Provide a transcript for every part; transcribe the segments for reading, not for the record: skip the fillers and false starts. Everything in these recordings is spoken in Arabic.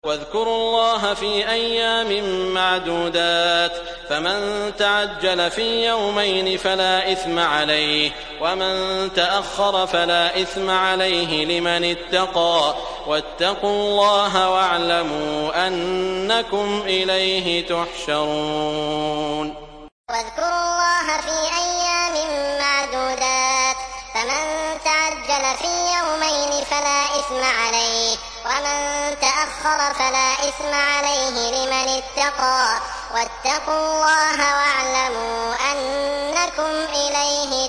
واذكروا الله في أيام معدودات فمن تعجل في يومين فلا إثم عليه ومن تأخر فلا إثم عليه لمن اتقى واتقوا الله واعلموا أنكم إليه تحشرون. واذكروا الله في أيام معدودات فمن تعجل في يومين فلا إثم عليه ومن تأخر فلا إثم عليه لمن اتقى واتقوا الله واعلموا أنكم إليه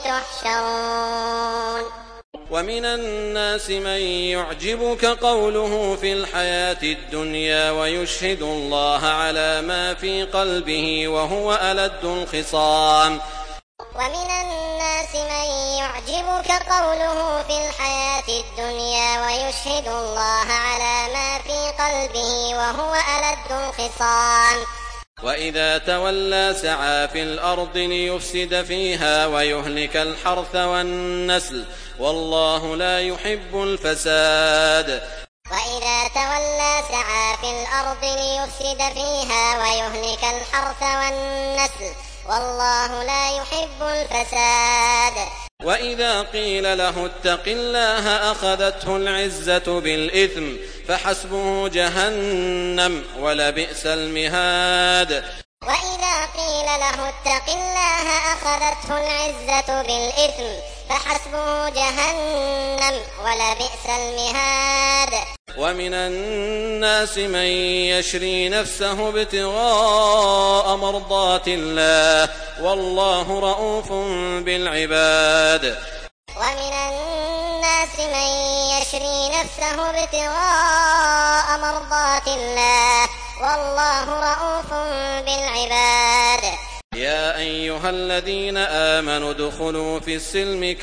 تحشرون. ومن الناس من يعجبك قوله في الحياة الدنيا ويشهد الله على ما في قلبه وهو ألد الخصام. ومن الناس من يعجبك قوله في الحياة الدنيا ويشهد الله على ما في قلبه وهو ألد الخصام. وإذا تولى سعى في الأرض ليفسد فيها ويهلك الحرث والنسل والله لا يحب الفساد. وإذا تولى سعى في الأرض ليفسد فيها ويهلك الحرث والنسل والله لا يحب الفساد. وإذا قيل له اتق الله أخذته العزة بالإثم فحسبه جهنم ولبئس المهاد. وإذا قيل له اتق الله أخذته العزة بالإثم فحسبه جهنم ولبئس المهاد. ومن الناس من يشري نفسه ابتغاء مرضات الله والله رؤوف بالعباد. ومن الناس من يشري نفسه ابتغاء مرضات الله والله رؤوف بالعباد. يا أيها الذين آمنوا ادخلوا في السلم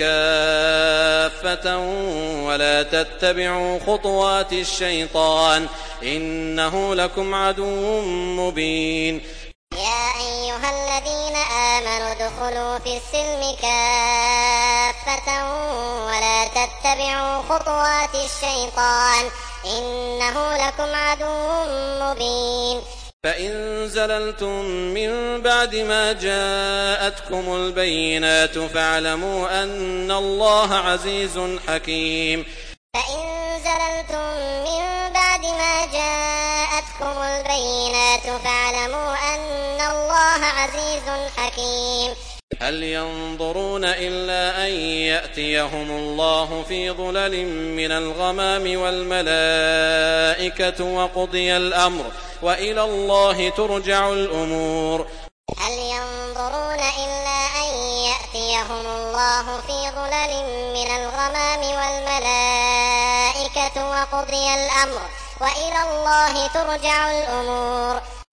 كافة ولا تتبعوا خطوات الشيطان إنه لكم عدو مبين. يا أيها الذين آمنوا ادخلوا في السلم كافة ولا تتبعوا خطوات الشيطان إنه لكم عدو مبين. فإن زللتم من بعد ما جاءتكم البينات فاعلموا أن الله عزيز حكيم. فإن زللتم من بعد ما جاءتكم البينات فاعلموا أن الله عزيز حكيم. هل ينظرون إلا أن يأتيهم الله في ظلل من الغمام والملائكة وقضي الأمر وإلى الله ترجع الأمور. هل ينظرون إلا أن يأتيهم الله في ظلل من الغمام والملائكة وقضي الأمر وإلى الله ترجع الأمور.